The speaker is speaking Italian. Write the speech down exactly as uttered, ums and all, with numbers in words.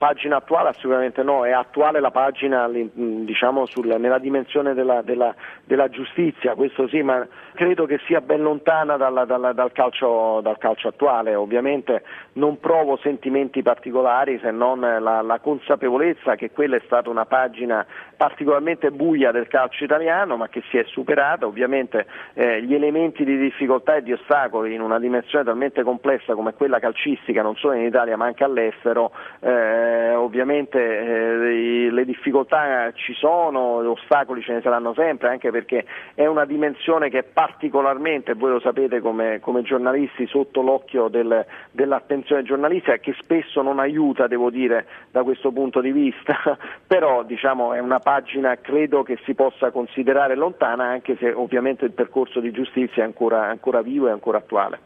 Pagina attuale assolutamente no, è attuale la pagina diciamo sul, nella dimensione della, della, della giustizia, questo sì, ma credo che sia ben lontana dalla, dalla, dal, calcio, dal calcio attuale. Ovviamente non provo sentimenti particolari se non la, la consapevolezza che quella è stata una pagina particolarmente buia del calcio italiano, ma che si è superata. Ovviamente eh, gli elementi di difficoltà e di ostacoli in una dimensione talmente complessa come quella calcistica, non solo in Italia ma anche all'estero, eh, Eh, ovviamente eh, le difficoltà ci sono, gli ostacoli ce ne saranno sempre, anche perché è una dimensione che è particolarmente, voi lo sapete come, come giornalisti, sotto l'occhio del, dell'attenzione giornalistica, che spesso non aiuta, devo dire, da questo punto di vista, però diciamo è una pagina credo che si possa considerare lontana, anche se ovviamente il percorso di giustizia è ancora, ancora vivo e ancora attuale.